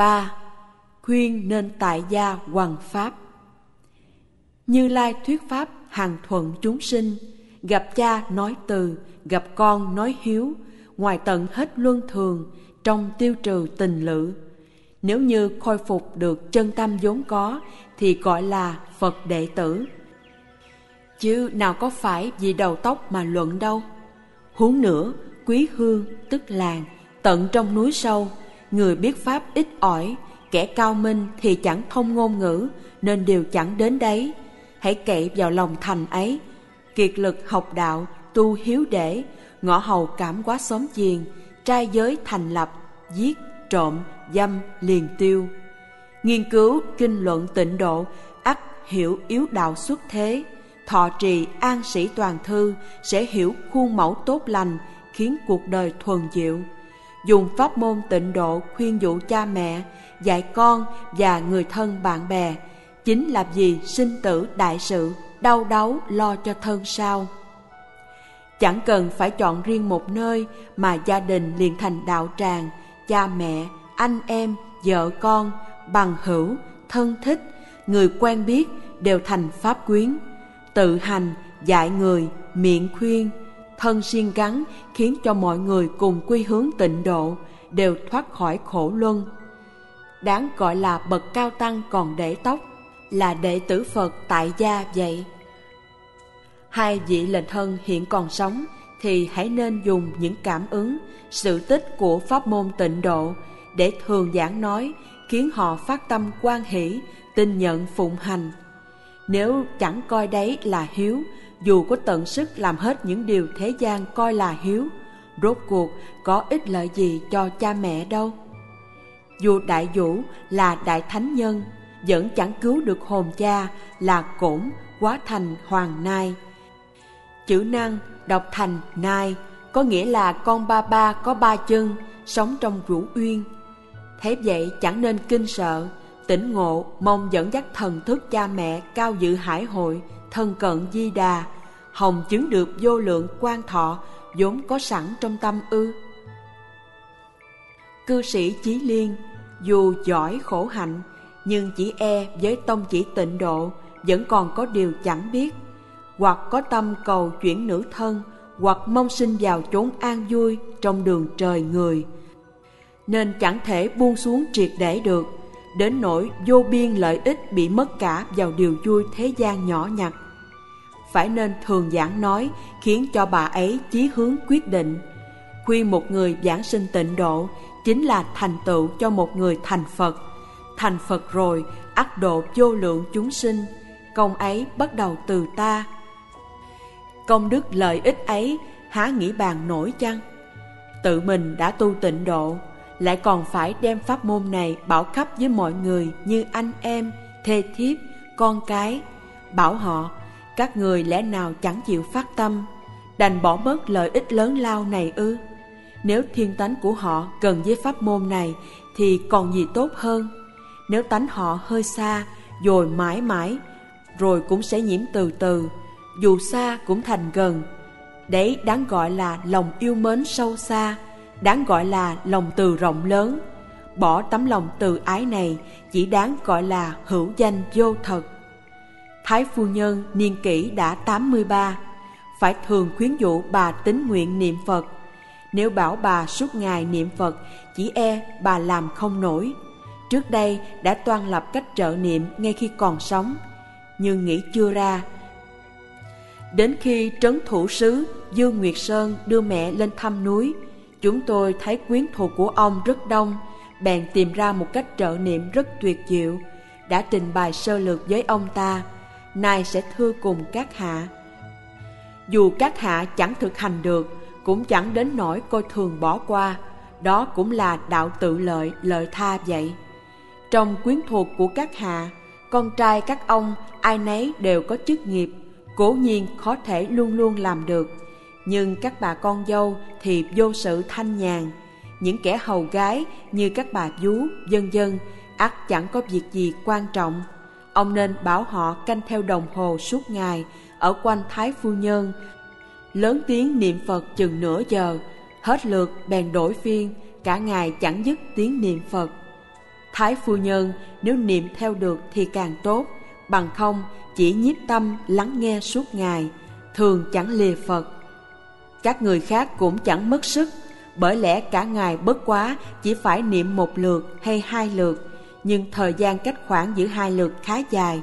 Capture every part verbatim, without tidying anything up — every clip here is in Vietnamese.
ba. Khuyên nên tại gia hoằng pháp. Như Lai thuyết pháp hằng thuận chúng sinh, gặp cha nói từ, gặp con nói hiếu, ngoài tận hết luân thường, trong tiêu trừ tình lự. Nếu như khôi phục được chân tâm vốn có thì gọi là Phật đệ tử. Chứ nào có phải vì đầu tóc mà luận đâu. Huống nữa, quý hương tức làng, tận trong núi sâu, người biết pháp ít ỏi, kẻ cao minh thì chẳng thông ngôn ngữ, nên đều chẳng đến đấy. Hãy cậy vào lòng thành ấy, kiệt lực học đạo, tu hiếu để, ngõ hầu cảm quá xóm giềng, trai giới thành lập, giết, trộm, dâm liền tiêu. Nghiên cứu kinh luận tịnh độ, ắt hiểu yếu đạo xuất thế. Thọ trì an sĩ toàn thư, sẽ hiểu khuôn mẫu tốt lành, khiến cuộc đời thuần diệu. Dùng pháp môn tịnh độ khuyên dụ cha mẹ, dạy con và người thân bạn bè, chính là vì sinh tử đại sự, đau đáu lo cho thân sao. Chẳng cần phải chọn riêng một nơi, mà gia đình liền thành đạo tràng, cha mẹ, anh em, vợ con, bằng hữu, thân thích, người quen biết đều thành pháp quyến. Tự hành, dạy người, miệng khuyên, thân siêng gắn, khiến cho mọi người cùng quy hướng tịnh độ, đều thoát khỏi khổ luân. Đáng gọi là bậc cao tăng còn để tóc, là đệ tử Phật tại gia vậy. Hai vị lệnh thân hiện còn sống thì hãy nên dùng những cảm ứng, sự tích của pháp môn tịnh độ để thường giảng nói, khiến họ phát tâm hoan hỷ, tin nhận phụng hành. Nếu chẳng coi đấy là hiếu, dù có tận sức làm hết những điều thế gian coi là hiếu, rốt cuộc có ích lợi gì cho cha mẹ đâu. Dù Đại Vũ là đại thánh nhân, vẫn chẳng cứu được hồn cha là Cổn hóa thành Hoàng Nai. Chữ năng đọc thành Nai, có nghĩa là con ba ba có ba chân, sống trong Vũ Uyên. Thế vậy chẳng nên kinh sợ, tỉnh ngộ, mong dẫn dắt thần thức cha mẹ cao dự hải hội, thân cận Di Đà, hồng chứng được vô lượng quan thọ vốn có sẵn trong tâm ư. Cư sĩ Chí Liên dù giỏi khổ hạnh, nhưng chỉ e với tông chỉ tịnh độ vẫn còn có điều chẳng biết, hoặc có tâm cầu chuyển nữ thân, hoặc mong sinh vào chốn an vui trong đường trời người, nên chẳng thể buông xuống triệt để được, đến nỗi vô biên lợi ích bị mất cả vào điều vui thế gian nhỏ nhặt. Phải nên thường giảng nói, khiến cho bà ấy chí hướng quyết định. Khuyên một người giảng sinh tịnh độ chính là thành tựu cho một người thành Phật. Thành Phật rồi ắt độ vô lượng chúng sinh, công ấy bắt đầu từ ta. Công đức lợi ích ấy há nghĩ bàn nổi chăng? Tự mình đã tu tịnh độ, lại còn phải đem pháp môn này bảo khắp với mọi người như anh em, thê thiếp, con cái. Bảo họ, các người lẽ nào chẳng chịu phát tâm, đành bỏ bớt lợi ích lớn lao này ư? Nếu thiên tánh của họ gần với pháp môn này thì còn gì tốt hơn. Nếu tánh họ hơi xa, rồi mãi mãi, rồi cũng sẽ nhiễm từ từ, dù xa cũng thành gần. Đấy đáng gọi là lòng yêu mến sâu xa, đáng gọi là lòng từ rộng lớn. Bỏ tấm lòng từ ái này chỉ đáng gọi là hữu danh vô thật. Thái phu nhân niên kỷ đã tám mươi ba, phải thường khuyến dụ bà tín nguyện niệm Phật. Nếu bảo bà suốt ngày niệm Phật, chỉ e bà làm không nổi. Trước đây đã toan lập cách trợ niệm ngay khi còn sống, nhưng nghĩ chưa ra. Đến khi trấn thủ sứ Dương Nguyệt Sơn đưa mẹ lên thăm núi, chúng tôi thấy quyến thuộc của ông rất đông, bèn tìm ra một cách trợ niệm rất tuyệt diệu, đã trình bày sơ lược với ông ta, nay sẽ thưa cùng các hạ. Dù các hạ chẳng thực hành được, cũng chẳng đến nỗi coi thường bỏ qua, đó cũng là đạo tự lợi, lợi tha vậy. Trong quyến thuộc của các hạ, con trai các ông ai nấy đều có chức nghiệp, cố nhiên khó thể luôn luôn làm được. Nhưng các bà con dâu thì vô sự thanh nhàn, những kẻ hầu gái như các bà vú, vân vân, ắt chẳng có việc gì quan trọng. Ông nên bảo họ canh theo đồng hồ suốt ngày ở quanh Thái phu nhân, lớn tiếng niệm Phật chừng nửa giờ, hết lượt bèn đổi phiên, cả ngày chẳng dứt tiếng niệm Phật. Thái phu nhân nếu niệm theo được thì càng tốt, bằng không chỉ nhiếp tâm lắng nghe suốt ngày, thường chẳng lìa Phật. Các người khác cũng chẳng mất sức, bởi lẽ cả ngày bất quá chỉ phải niệm một lượt hay hai lượt, nhưng thời gian cách khoảng giữa hai lượt khá dài.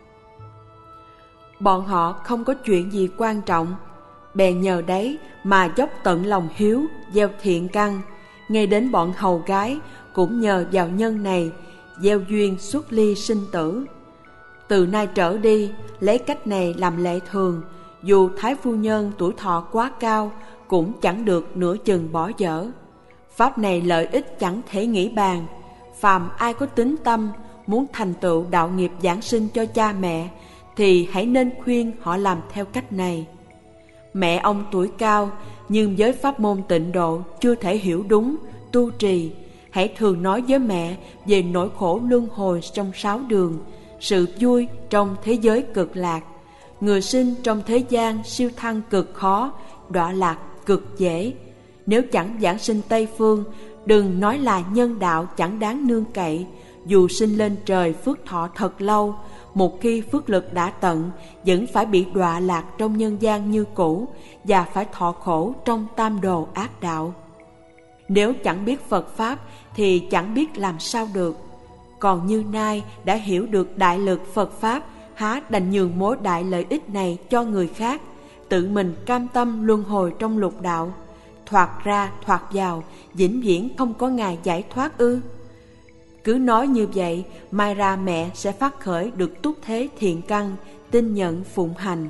Bọn họ không có chuyện gì quan trọng, bèn nhờ đấy mà dốc tận lòng hiếu, gieo thiện căn. Ngay đến bọn hầu gái cũng nhờ vào nhân này, gieo duyên xuất ly sinh tử. Từ nay trở đi, lấy cách này làm lệ thường, dù Thái phu nhân tuổi thọ quá cao, cũng chẳng được nửa chừng bỏ dở. Pháp này lợi ích chẳng thể nghĩ bàn. Phàm ai có tín tâm, muốn thành tựu đạo nghiệp giảng sinh cho cha mẹ, thì hãy nên khuyên họ làm theo cách này. Mẹ ông tuổi cao, nhưng với pháp môn tịnh độ chưa thể hiểu đúng, tu trì. Hãy thường nói với mẹ về nỗi khổ luân hồi trong sáu đường, sự vui trong thế giới cực lạc. Người sinh trong thế gian siêu thăng cực khó, đọa lạc cực dễ. Nếu chẳng giảng sinh Tây Phương, đừng nói là nhân đạo chẳng đáng nương cậy. Dù sinh lên trời phước thọ thật lâu, một khi phước lực đã tận, vẫn phải bị đọa lạc trong nhân gian như cũ, và phải thọ khổ trong tam đồ ác đạo. Nếu chẳng biết Phật Pháp thì chẳng biết làm sao được. Còn như nay đã hiểu được đại lực Phật Pháp, há đành nhường mối đại lợi ích này cho người khác, tự mình cam tâm luân hồi trong lục đạo, thoạt ra thoạt vào, vĩnh viễn không có ngày giải thoát ư? Cứ nói như vậy, mai ra mẹ sẽ phát khởi được túc thế thiện căn, tin nhận phụng hành.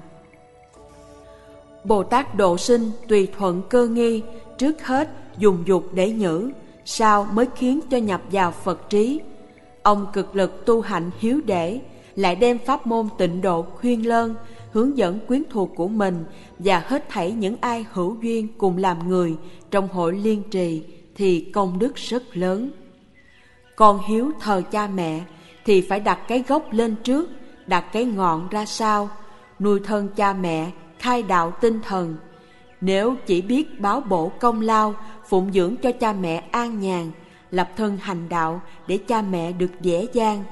Bồ Tát độ sinh tùy thuận cơ nghi, trước hết dùng dục để nhử, sau mới khiến cho nhập vào Phật trí. Ông cực lực tu hạnh hiếu để, lại đem pháp môn tịnh độ khuyên lơn, hướng dẫn quyến thuộc của mình và hết thảy những ai hữu duyên cùng làm người trong hội liên trì, thì công đức rất lớn. Con hiếu thờ cha mẹ thì phải đặt cái gốc lên trước, đặt cái ngọn ra sau, nuôi thân cha mẹ, khai đạo tinh thần. Nếu chỉ biết báo bổ công lao, phụng dưỡng cho cha mẹ an nhàn, lập thân hành đạo để cha mẹ được dễ dàng,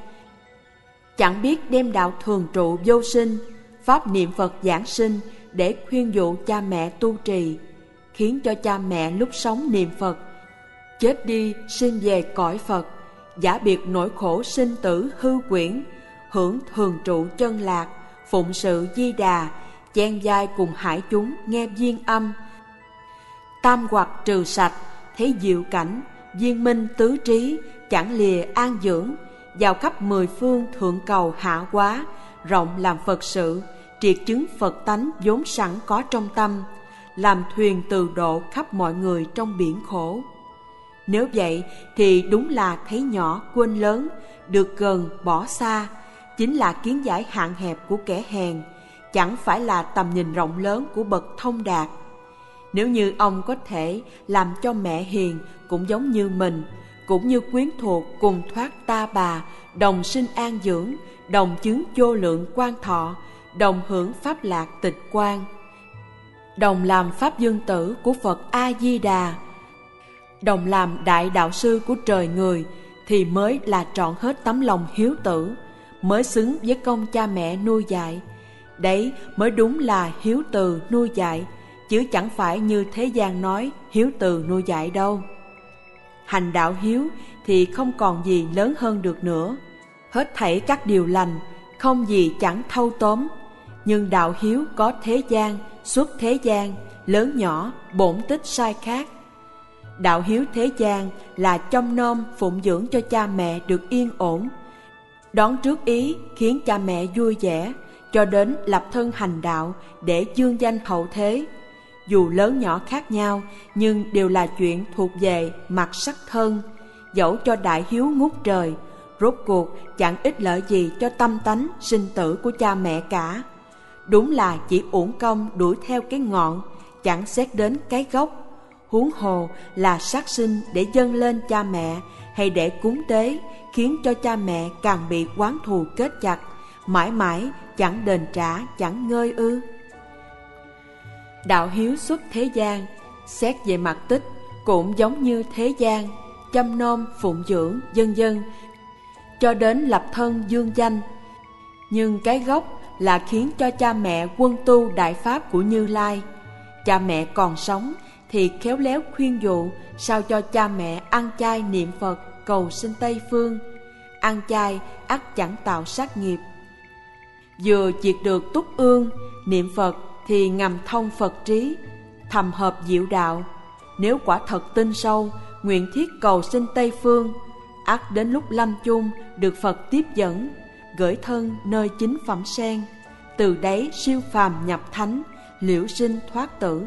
chẳng biết đem đạo thường trụ vô sinh, pháp niệm Phật giảng sinh để khuyên dụ cha mẹ tu trì, khiến cho cha mẹ lúc sống niệm Phật, chết đi sinh về cõi Phật, giả biệt nỗi khổ sinh tử hư quyển, hưởng thường trụ chân lạc, phụng sự Di Đà, chen vai cùng hải chúng nghe duyên âm. Tam hoặc trừ sạch, thấy diệu cảnh, viên minh tứ trí, chẳng lìa an dưỡng, vào khắp mười phương thượng cầu hạ hóa, rộng làm Phật sự, triệt chứng Phật tánh vốn sẵn có trong tâm, làm thuyền từ độ khắp mọi người trong biển khổ. Nếu vậy thì đúng là thấy nhỏ quên lớn, được gần bỏ xa, chính là kiến giải hạn hẹp của kẻ hèn, chẳng phải là tầm nhìn rộng lớn của bậc thông đạt. Nếu như ông có thể làm cho mẹ hiền cũng giống như mình, cũng như quyến thuộc cùng thoát ta bà, đồng sinh an dưỡng, đồng chứng vô lượng quan thọ, đồng hưởng pháp lạc tịch quan, đồng làm pháp dương tử của Phật A Di Đà, đồng làm đại đạo sư của trời người, thì mới là trọn hết tấm lòng hiếu tử, mới xứng với công cha mẹ nuôi dạy. Đấy mới đúng là hiếu từ nuôi dạy, chứ chẳng phải như thế gian nói hiếu từ nuôi dạy đâu. Hành đạo hiếu thì không còn gì lớn hơn được nữa. Hết thảy các điều lành, không gì chẳng thâu tóm. Nhưng đạo hiếu có thế gian, xuất thế gian, lớn nhỏ, bổn tích sai khác. Đạo hiếu thế gian là chăm nom phụng dưỡng cho cha mẹ được yên ổn, đón trước ý khiến cha mẹ vui vẻ, cho đến lập thân hành đạo để dương danh hậu thế. Dù lớn nhỏ khác nhau, nhưng đều là chuyện thuộc về mặt sắc thân. Dẫu cho đại hiếu ngút trời, rốt cuộc chẳng ích lợi gì cho tâm tánh sinh tử của cha mẹ cả. Đúng là chỉ uổng công đuổi theo cái ngọn, chẳng xét đến cái gốc. Huống hồ là sát sinh để dâng lên cha mẹ, hay để cúng tế, khiến cho cha mẹ càng bị oán thù kết chặt, mãi mãi chẳng đền trả, chẳng ngơi ư. Đạo hiếu xuất thế gian, xét về mặt tích cũng giống như thế gian, chăm nom phụng dưỡng vân vân, cho đến lập thân dương danh. Nhưng cái gốc là khiến cho cha mẹ quân tu đại pháp của Như Lai. Cha mẹ còn sống thì khéo léo khuyên dụ sao cho cha mẹ ăn chay niệm Phật cầu sinh Tây Phương. Ăn chay ắt chẳng tạo sát nghiệp. Vừa diệt được túc ương, niệm Phật thì ngầm thông Phật trí, thầm hợp diệu đạo. Nếu quả thật tin sâu, nguyện thiết cầu sinh Tây Phương, ắt đến lúc lâm chung được Phật tiếp dẫn, gửi thân nơi chính phẩm sen. Từ đấy siêu phàm nhập thánh, liễu sinh thoát tử.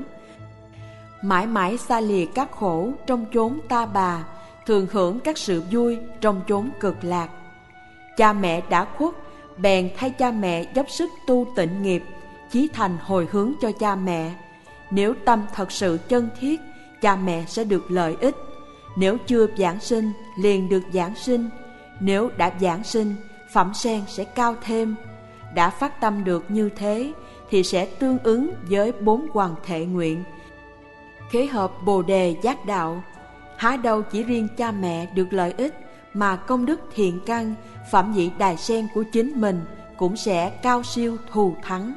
Mãi mãi xa lìa các khổ trong chốn ta bà, thường hưởng các sự vui trong chốn cực lạc. Cha mẹ đã khuất, bèn thay cha mẹ dốc sức tu tịnh nghiệp, chí thành hồi hướng cho cha mẹ. Nếu tâm thật sự chân thiết, cha mẹ sẽ được lợi ích. Nếu chưa giảng sinh, liền được giảng sinh. Nếu đã giảng sinh, phẩm sen sẽ cao thêm. Đã phát tâm được như thế, thì sẽ tương ứng với bốn hoàng thệ nguyện, khế hợp bồ đề giác đạo. Há đâu chỉ riêng cha mẹ được lợi ích, mà công đức thiện căn, phẩm vị đài sen của chính mình cũng sẽ cao siêu thù thắng.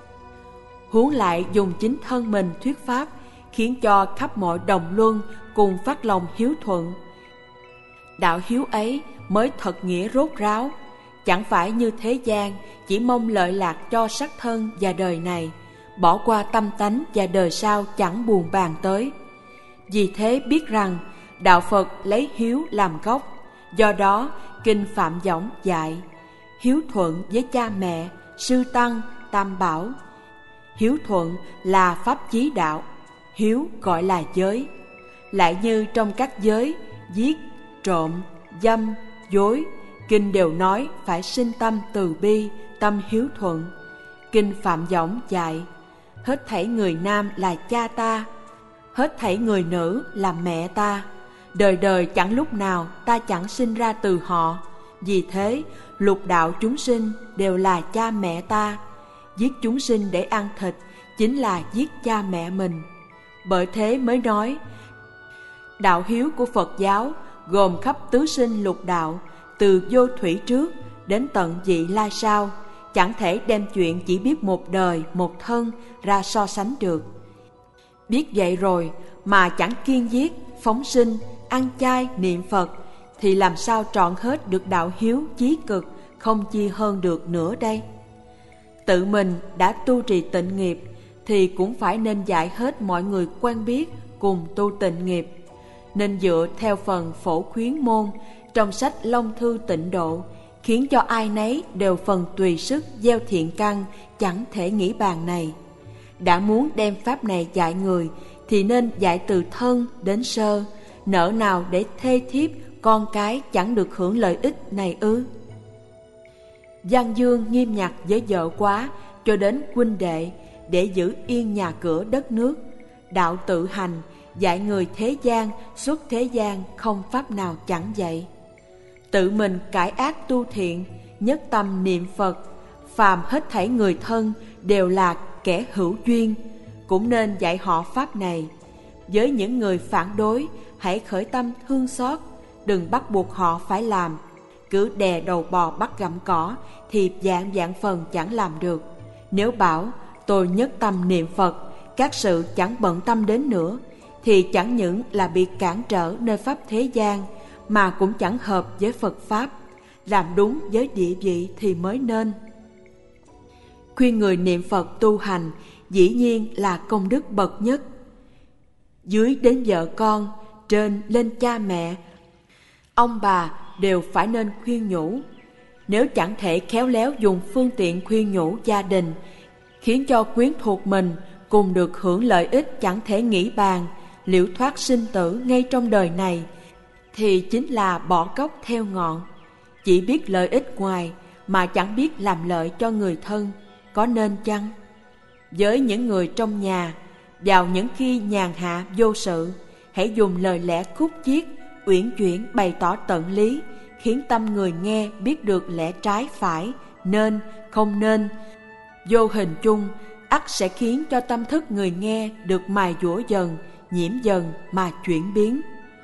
Huống lại dùng chính thân mình thuyết pháp, khiến cho khắp mọi đồng luân cùng phát lòng hiếu thuận. Đạo hiếu ấy mới thật nghĩa rốt ráo, chẳng phải như thế gian chỉ mong lợi lạc cho sắc thân và đời này, bỏ qua tâm tánh và đời sau chẳng buồn bàn tới. Vì thế biết rằng đạo Phật lấy hiếu làm gốc. Do đó kinh Phạm Võng dạy hiếu thuận với cha mẹ, sư tăng, tam bảo. Hiếu thuận là pháp chí đạo, hiếu gọi là giới. Lại như trong các giới giết, trộm, dâm, dối, kinh đều nói phải sinh tâm từ bi, tâm hiếu thuận. Kinh Phạm Võng dạy hết thảy người nam là cha ta, hết thảy người nữ là mẹ ta. Đời đời chẳng lúc nào ta chẳng sinh ra từ họ. Vì thế lục đạo chúng sinh đều là cha mẹ ta. Giết chúng sinh để ăn thịt chính là giết cha mẹ mình. Bởi thế mới nói đạo hiếu của Phật giáo gồm khắp tứ sinh lục đạo, từ vô thủy trước đến tận vị lai sau, chẳng thể đem chuyện chỉ biết một đời một thân ra so sánh được. Biết vậy rồi mà chẳng kiêng giết, phóng sinh, ăn chay niệm Phật, thì làm sao trọn hết được đạo hiếu chí cực, không chi hơn được nữa đây. Tự mình đã tu trì tịnh nghiệp thì cũng phải nên dạy hết mọi người quen biết cùng tu tịnh nghiệp. Nên dựa theo phần phổ khuyến môn trong sách Long Thư Tịnh Độ, khiến cho ai nấy đều phần tùy sức gieo thiện căn, chẳng thể nghĩ bàn này. Đã muốn đem pháp này dạy người thì nên dạy từ thân đến sơ, nỡ nào để thê thiếp con cái chẳng được hưởng lợi ích này ư? Văn Dương nghiêm ngặt với vợ quá cho đến huynh đệ, để giữ yên nhà cửa đất nước. Đạo tự hành dạy người thế gian, xuất thế gian không pháp nào chẳng dạy. Tự mình cải ác tu thiện, nhất tâm niệm Phật, phàm hết thảy người thân đều là kẻ hữu duyên, cũng nên dạy họ pháp này. Với những người phản đối, hãy khởi tâm thương xót, đừng bắt buộc họ phải làm. Cứ đè đầu bò bắt gặm cỏ thì dạng dạng phần chẳng làm được. Nếu bảo tôi nhất tâm niệm Phật, các sự chẳng bận tâm đến nữa, thì chẳng những là bị cản trở nơi pháp thế gian, mà cũng chẳng hợp với Phật Pháp. Làm đúng với địa vị thì mới nên. Khuyên người niệm Phật tu hành dĩ nhiên là công đức bậc nhất. Dưới đến vợ con, trên lên cha mẹ, ông bà đều phải nên khuyên nhủ. Nếu chẳng thể khéo léo dùng phương tiện khuyên nhủ gia đình, khiến cho quyến thuộc mình cùng được hưởng lợi ích chẳng thể nghĩ bàn, liễu thoát sinh tử ngay trong đời này, thì chính là bỏ cốc theo ngọn. Chỉ biết lợi ích ngoài mà chẳng biết làm lợi cho người thân, có nên chăng? Với những người trong nhà, vào những khi nhàn hạ vô sự, hãy dùng lời lẽ khúc chiết, uyển chuyển bày tỏ tận lý, khiến tâm người nghe biết được lẽ trái phải, nên, không nên. Vô hình chung, ắt sẽ khiến cho tâm thức người nghe được mài dũa dần, nhiễm dần mà chuyển biến.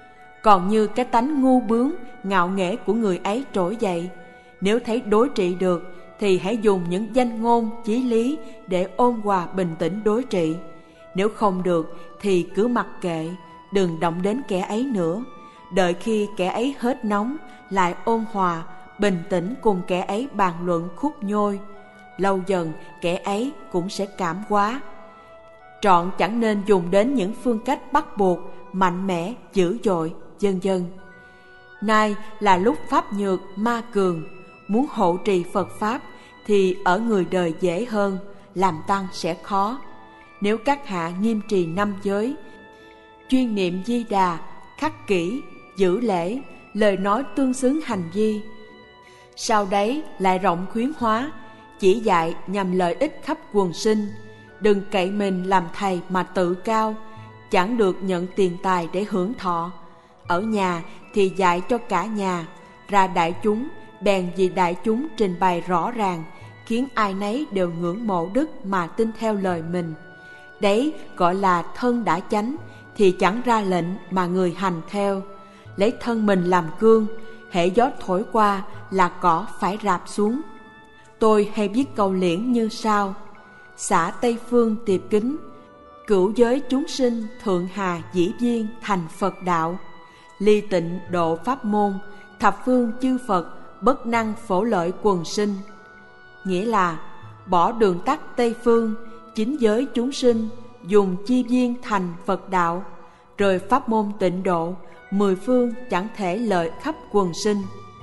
còn như cái tánh ngu bướng, ngạo nghễ của người ấy trỗi dậy. Nếu thấy đối trị được, thì hãy dùng những danh ngôn, chí lý để ôn hòa bình tĩnh đối trị. Nếu không được, thì cứ mặc kệ, đừng động đến kẻ ấy nữa. Đợi khi kẻ ấy hết nóng, lại ôn hòa, bình tĩnh cùng kẻ ấy bàn luận khúc nhôi. Lâu dần, kẻ ấy cũng sẽ cảm hóa. Trọn chẳng nên dùng đến những phương cách bắt buộc, mạnh mẽ, dữ dội, vân vân. Nay là lúc pháp nhược, ma cường. Muốn hộ trì Phật Pháp thì ở người đời dễ hơn, làm tăng sẽ khó. Nếu các hạ nghiêm trì năm giới, chuyên niệm Di Đà, khắc kỷ, giữ lễ, lời nói tương xứng hành vi, sau đấy lại rộng khuyến hóa, chỉ dạy nhằm lợi ích khắp quần sinh. Đừng cậy mình làm thầy mà tự cao, chẳng được nhận tiền tài để hưởng thọ. Ở nhà thì dạy cho cả nhà, ra đại chúng bèn vì đại chúng trình bày rõ ràng, khiến ai nấy đều ngưỡng mộ đức mà tin theo lời mình. Đấy gọi là thân đã chánh, thì chẳng ra lệnh mà người hành theo. Lấy thân mình làm gương, hễ gió thổi qua là cỏ phải rạp xuống. Tôi hay viết câu liễn như sau: xả Tây Phương tiệp kính, cửu giới chúng sinh thượng hà dĩ viên thành Phật đạo. Ly tịnh độ pháp môn, thập phương chư Phật bất năng phổ lợi quần sinh. Nghĩa là bỏ đường tắt Tây Phương, chính giới chúng sinh dùng chi viên thành Phật đạo, rồi pháp môn tịnh độ, mười phương chẳng thể lợi khắp quần sinh.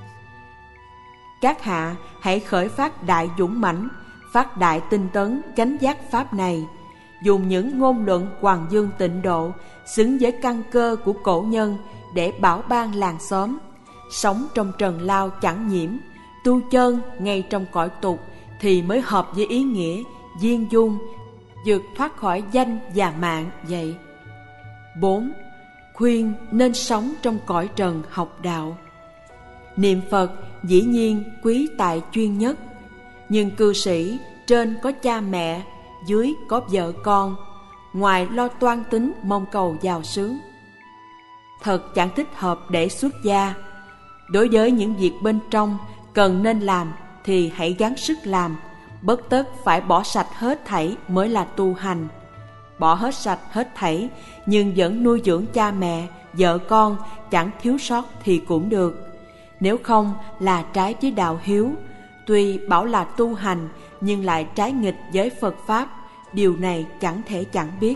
Các hạ hãy khởi phát đại dũng mãnh, phát đại tinh tấn chánh giác pháp này, dùng những ngôn luận hoàng dương tịnh độ xứng với căn cơ của cổ nhân để bảo ban làng xóm. Sống trong trần lao chẳng nhiễm, tu chân ngay trong cõi tục thì mới hợp với ý nghĩa viên dung, vượt thoát khỏi danh và mạng vậy. Bốn. Khuyên nên sống trong cõi trần học đạo. Niệm Phật dĩ nhiên quý tại chuyên nhất, nhưng cư sĩ trên có cha mẹ, dưới có vợ con, ngoài lo toan tính mong cầu giàu sướng, thật chẳng thích hợp để xuất gia. Đối với những việc bên trong cần nên làm thì hãy gắng sức làm, bất tất phải bỏ sạch hết thảy mới là tu hành. Bỏ hết sạch hết thảy nhưng vẫn nuôi dưỡng cha mẹ, vợ con chẳng thiếu sót thì cũng được. Nếu không là trái với đạo hiếu, tuy bảo là tu hành nhưng lại trái nghịch với Phật Pháp, điều này chẳng thể chẳng biết.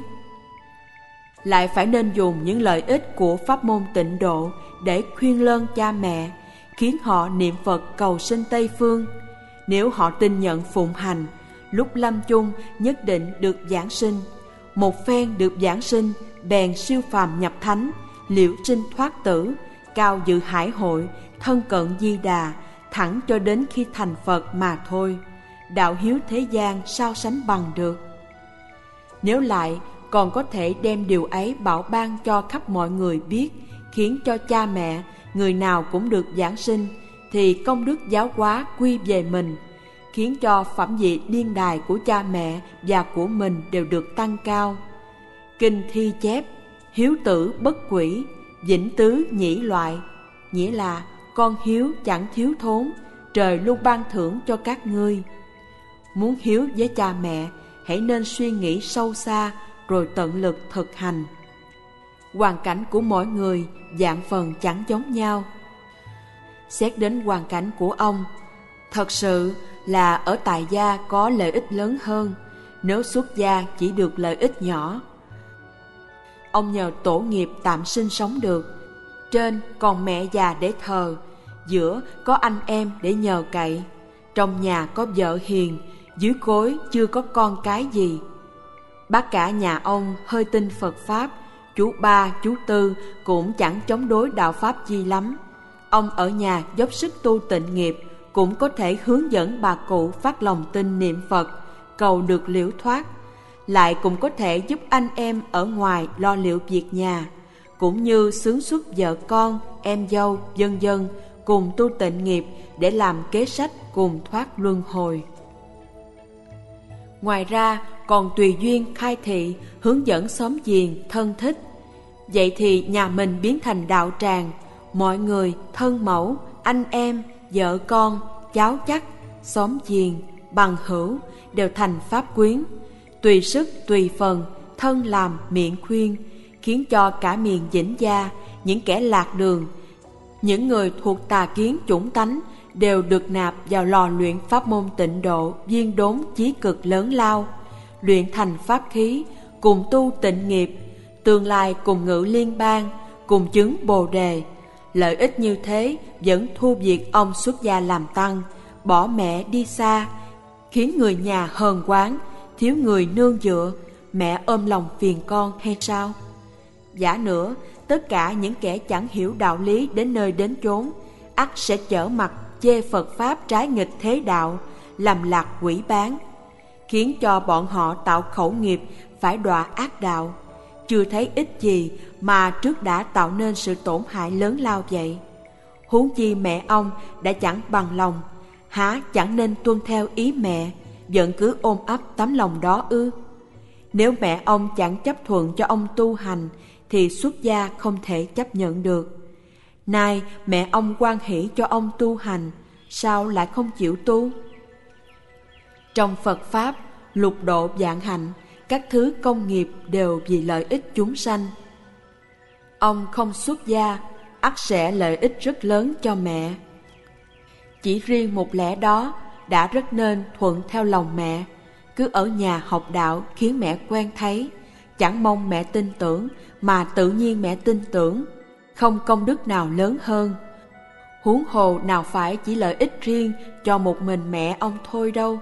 Lại phải nên dùng những lợi ích của pháp môn tịnh độ để khuyên lơn cha mẹ, khiến họ niệm Phật cầu sinh Tây Phương. Nếu họ tin nhận phụng hành, lúc lâm chung nhất định được giảng sinh. Một phen được giảng sinh, bèn siêu phàm nhập thánh, liễu sinh thoát tử, cao dự hải hội, thân cận Di Đà, thẳng cho đến khi thành Phật mà thôi. Đạo hiếu thế gian sao sánh bằng được. Nếu lại còn có thể đem điều ấy bảo ban cho khắp mọi người biết, khiến cho cha mẹ người nào cũng được giảng sinh, thì công đức giáo hóa quy về mình, khiến cho phẩm vị điên đài của cha mẹ và của mình đều được tăng cao. Kinh thi chép: hiếu tử bất quỷ, vĩnh tứ nhĩ loại, nghĩa là con hiếu chẳng thiếu thốn, trời luôn ban thưởng cho các ngươi. Muốn hiếu với cha mẹ, hãy nên suy nghĩ sâu xa rồi tận lực thực hành. Hoàn cảnh của mỗi người dạng phần chẳng giống nhau. Xét đến hoàn cảnh của ông, thật sự là ở tại gia có lợi ích lớn hơn, nếu xuất gia chỉ được lợi ích nhỏ. Ông nhờ tổ nghiệp tạm sinh sống được, trên còn mẹ già để thờ, giữa có anh em để nhờ cậy, trong nhà có vợ hiền, dưới cối chưa có con cái gì. Bác cả nhà ông hơi tin Phật Pháp, chú ba, chú tư cũng chẳng chống đối đạo Pháp gì lắm. Ông ở nhà dốc sức tu tịnh nghiệp, cũng có thể hướng dẫn bà cụ phát lòng tin niệm Phật, cầu được liễu thoát. Lại cũng có thể giúp anh em ở ngoài lo liệu việc nhà, cũng như xướng xuất vợ con, em dâu, vân vân cùng tu tịnh nghiệp để làm kế sách cùng thoát luân hồi. Ngoài ra còn tùy duyên khai thị, hướng dẫn xóm giềng, thân thích. Vậy thì nhà mình biến thành đạo tràng, mọi người, thân mẫu, anh em, vợ con, cháu chắc, xóm giềng, bằng hữu đều thành pháp quyến. Tùy sức tùy phần, thân làm miệng khuyên, khiến cho cả miền Vĩnh Gia, những kẻ lạc đường, những người thuộc tà kiến chủng tánh đều được nạp vào lò luyện pháp môn Tịnh Độ viên đốn chí cực lớn lao, luyện thành pháp khí, cùng tu tịnh nghiệp, tương lai cùng ngự liên bang, cùng chứng bồ đề. Lợi ích như thế vẫn thua việc ông xuất gia làm tăng, bỏ mẹ đi xa, khiến người nhà hờn oán, thiếu người nương dựa, mẹ ôm lòng phiền con hay sao? Giả nữa, tất cả những kẻ chẳng hiểu đạo lý đến nơi đến chốn, ắt sẽ trở mặt chê Phật Pháp trái nghịch thế đạo, làm lạc quỷ bán, khiến cho bọn họ tạo khẩu nghiệp phải đọa ác đạo. Chưa thấy ích gì mà trước đã tạo nên sự tổn hại lớn lao vậy. Huống chi mẹ ông đã chẳng bằng lòng, há chẳng nên tuân theo ý mẹ, vẫn cứ ôm ấp tấm lòng đó ư? Nếu mẹ ông chẳng chấp thuận cho ông tu hành, thì xuất gia không thể chấp nhận được. Nay mẹ ông hoan hỷ cho ông tu hành, sao lại không chịu tu? Trong Phật Pháp, lục độ vạn hạnh, các thứ công nghiệp đều vì lợi ích chúng sanh. Ông không xuất gia, ắt sẽ lợi ích rất lớn cho mẹ. Chỉ riêng một lẽ đó đã rất nên thuận theo lòng mẹ, cứ ở nhà học đạo khiến mẹ quen thấy, chẳng mong mẹ tin tưởng mà tự nhiên mẹ tin tưởng, không công đức nào lớn hơn. Huống hồ nào phải chỉ lợi ích riêng cho một mình mẹ ông thôi đâu.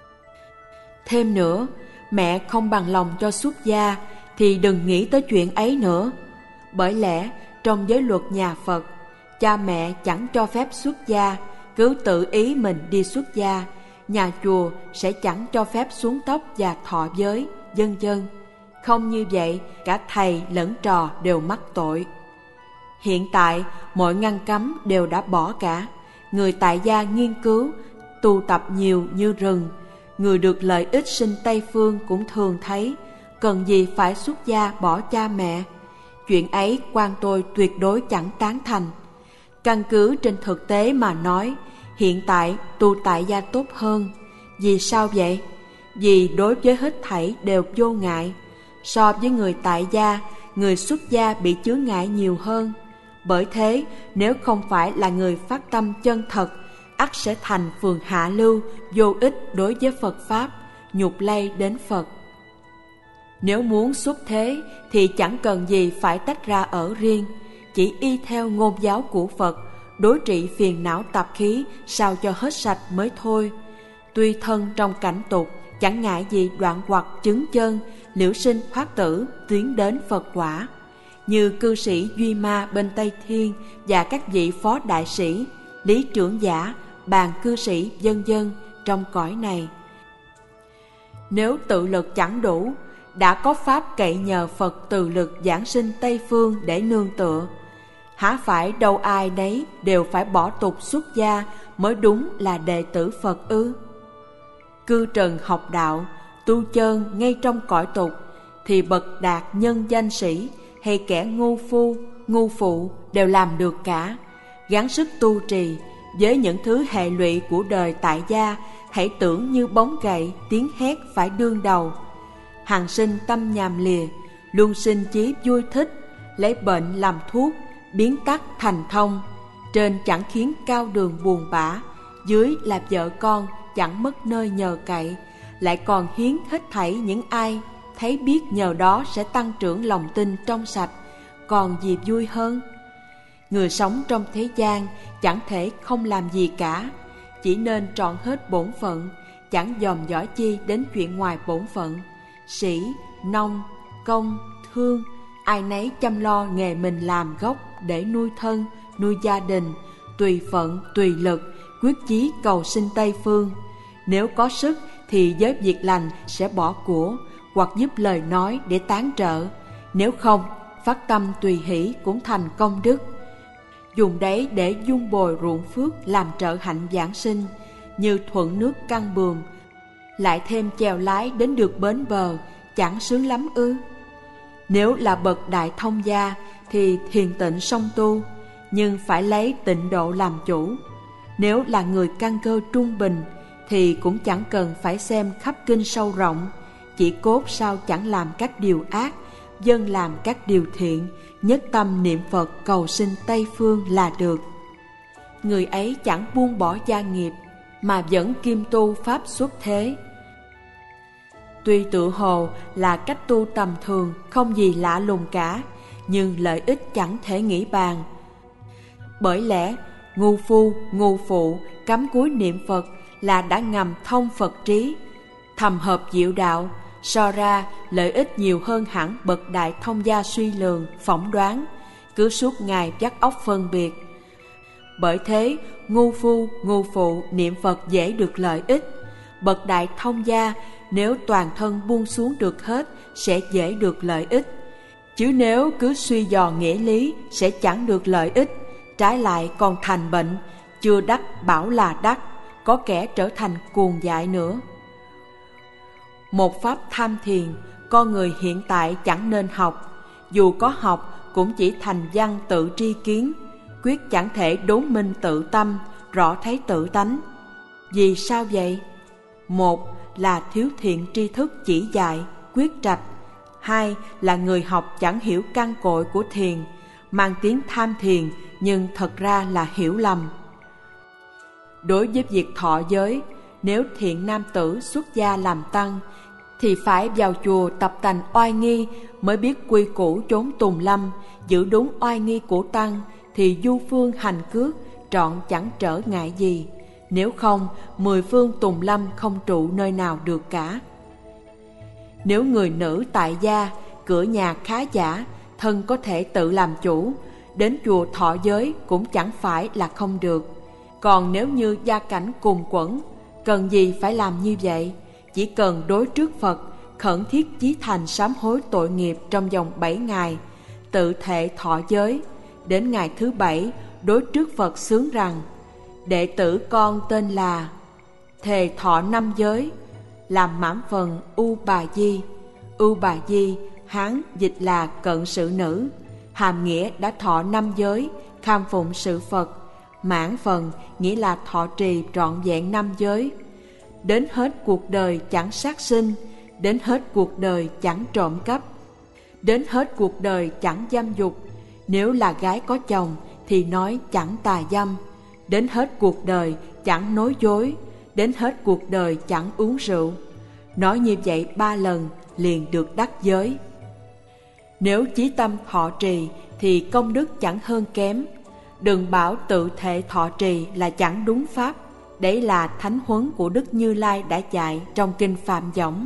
Thêm nữa, mẹ không bằng lòng cho xuất gia thì đừng nghĩ tới chuyện ấy nữa. Bởi lẽ trong giới luật nhà Phật, cha mẹ chẳng cho phép xuất gia, cứ tự ý mình đi xuất gia, nhà chùa sẽ chẳng cho phép xuống tóc và thọ giới, vân vân. Không như vậy, cả thầy lẫn trò đều mắc tội. Hiện tại, mọi ngăn cấm đều đã bỏ cả. Người tại gia nghiên cứu, tu tập nhiều như rừng. Người được lợi ích sinh Tây Phương cũng thường thấy, cần gì phải xuất gia bỏ cha mẹ. Chuyện ấy quan tôi tuyệt đối chẳng tán thành. Căn cứ trên thực tế mà nói, hiện tại tu tại gia tốt hơn. Vì sao vậy? Vì đối với hết thảy đều vô ngại. So với người tại gia, người xuất gia bị chướng ngại nhiều hơn. Bởi thế, nếu không phải là người phát tâm chân thật, ắt sẽ thành phường hạ lưu, vô ích đối với Phật Pháp, nhục lây đến Phật. Nếu muốn xuất thế thì chẳng cần gì phải tách ra ở riêng, chỉ y theo ngôn giáo của Phật, đối trị phiền não tập khí sao cho hết sạch mới thôi. Tuy thân trong cảnh tục, chẳng ngại gì đoạn hoặc chứng chân, liễu sinh thoát tử, tiến đến Phật quả. Như cư sĩ Duy Ma bên Tây Thiên và các vị phó đại sĩ, lý trưởng giả, bàn cư sĩ vân vân trong cõi này. Nếu tự lực chẳng đủ, đã có pháp cậy nhờ Phật từ lực giảng sinh Tây Phương để nương tựa, há phải đâu ai nấy đều phải bỏ tục xuất gia mới đúng là đệ tử Phật ư? Cư trần học đạo, tu chơn ngay trong cõi tục, thì bậc đạt nhân danh sĩ hay kẻ ngu phu, ngu phụ đều làm được cả. Gắng sức tu trì, với những thứ hệ lụy của đời tại gia, hãy tưởng như bóng gậy, tiếng hét phải đương đầu. Hằng sinh tâm nhàm lìa, luôn sinh chí vui thích, lấy bệnh làm thuốc, biến tắc thành thông. Trên chẳng khiến cao đường buồn bã, dưới là vợ con chẳng mất nơi nhờ cậy, lại còn hiến hết thảy những ai thấy biết nhờ đó sẽ tăng trưởng lòng tin trong sạch, còn gì vui hơn. Người sống trong thế gian chẳng thể không làm gì cả, chỉ nên trọn hết bổn phận, chẳng dòm dõi chi đến chuyện ngoài bổn phận. Sĩ, nông, công, thương, ai nấy chăm lo nghề mình làm gốc để nuôi thân, nuôi gia đình, tùy phận, tùy lực, quyết chí cầu sinh Tây Phương. Nếu có sức thì với việc lành sẽ bỏ của, hoặc giúp lời nói để tán trợ. Nếu không, phát tâm tùy hỷ cũng thành công đức. Dùng đấy để dung bồi ruộng phước làm trợ hạnh giảng sinh, như thuận nước căng buồm, lại thêm chèo lái đến được bến bờ, chẳng sướng lắm ư? Nếu là bậc đại thông gia thì thiền tịnh song tu, nhưng phải lấy tịnh độ làm chủ. Nếu là người căn cơ trung bình thì cũng chẳng cần phải xem khắp kinh sâu rộng, chỉ cốt sao chẳng làm các điều ác, dâng làm các điều thiện, nhất tâm niệm Phật cầu sinh Tây Phương là được. Người ấy chẳng buông bỏ gia nghiệp mà vẫn kiêm tu pháp xuất thế. Tuy tự hồ là cách tu tầm thường, không gì lạ lùng cả, nhưng lợi ích chẳng thể nghĩ bàn. Bởi lẽ ngu phu, ngu phụ cắm cúi niệm Phật là đã ngầm thông Phật trí, thầm hợp diệu đạo, so ra lợi ích nhiều hơn hẳn bậc đại thông gia suy lường, phỏng đoán, cứ suốt ngày vắt óc phân biệt. Bởi thế, ngu phu, ngu phụ niệm Phật dễ được lợi ích. Bậc đại thông gia nếu toàn thân buông xuống được hết sẽ dễ được lợi ích. Chứ nếu cứ suy dò nghĩa lý sẽ chẳng được lợi ích, trái lại còn thành bệnh, chưa đắc bảo là đắc, có kẻ trở thành cuồng dại nữa. Một pháp tham thiền, con người hiện tại chẳng nên học, dù có học cũng chỉ thành văn tự tri kiến, quyết chẳng thể đốn minh tự tâm, rõ thấy tự tánh. Vì sao vậy? Một là thiếu thiện tri thức chỉ dạy, quyết trạch. Hai là người học chẳng hiểu căn cội của thiền, mang tiếng tham thiền nhưng thật ra là hiểu lầm. Đối với việc thọ giới, nếu thiện nam tử xuất gia làm tăng thì phải vào chùa tập tành oai nghi mới biết quy củ chốn tùng lâm, giữ đúng oai nghi của tăng thì du phương hành cước trọn chẳng trở ngại gì. Nếu không, mười phương tùng lâm không trụ nơi nào được cả. Nếu người nữ tại gia, cửa nhà khá giả, thân có thể tự làm chủ, đến chùa thọ giới cũng chẳng phải là không được. Còn nếu như gia cảnh cùng quẫn, cần gì phải làm như vậy? Chỉ cần đối trước Phật, khẩn thiết chí thành sám hối tội nghiệp trong vòng bảy ngày, tự thệ thọ giới. Đến ngày thứ bảy, đối trước Phật xướng rằng: đệ tử con tên là thề thọ năm giới, làm mãn phần U Bà Di. U Bà Di Hán dịch là cận sự nữ, hàm nghĩa đã thọ năm giới, kham phụng sự Phật. Mãn phần nghĩa là thọ trì trọn vẹn năm giới. Đến hết cuộc đời chẳng sát sinh, đến hết cuộc đời chẳng trộm cắp, đến hết cuộc đời chẳng dâm dục. Nếu là gái có chồng thì nói chẳng tà dâm, đến hết cuộc đời chẳng nói dối, đến hết cuộc đời chẳng uống rượu. Nói như vậy ba lần liền được đắc giới. Nếu chí tâm thọ trì thì công đức chẳng hơn kém. Đừng bảo tự thể thọ trì là chẳng đúng pháp. Đấy là thánh huấn của Đức Như Lai đã dạy trong kinh Phạm Võng.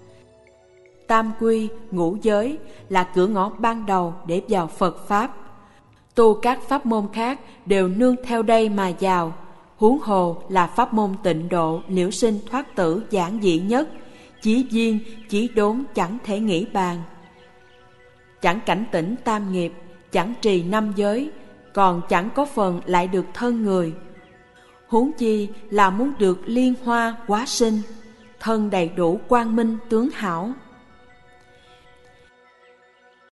Tam quy, ngũ giới là cửa ngõ ban đầu để vào Phật Pháp. Tu các pháp môn khác đều nương theo đây mà vào. Huống hồ là pháp môn tịnh độ, liễu sinh thoát tử giản dị nhất, chí duyên, chí đốn chẳng thể nghĩ bàn. Chẳng cảnh tỉnh tam nghiệp, chẳng trì năm giới, còn chẳng có phần lại được thân người. Huống chi là muốn được liên hoa hóa sinh, thân đầy đủ quang minh tướng hảo.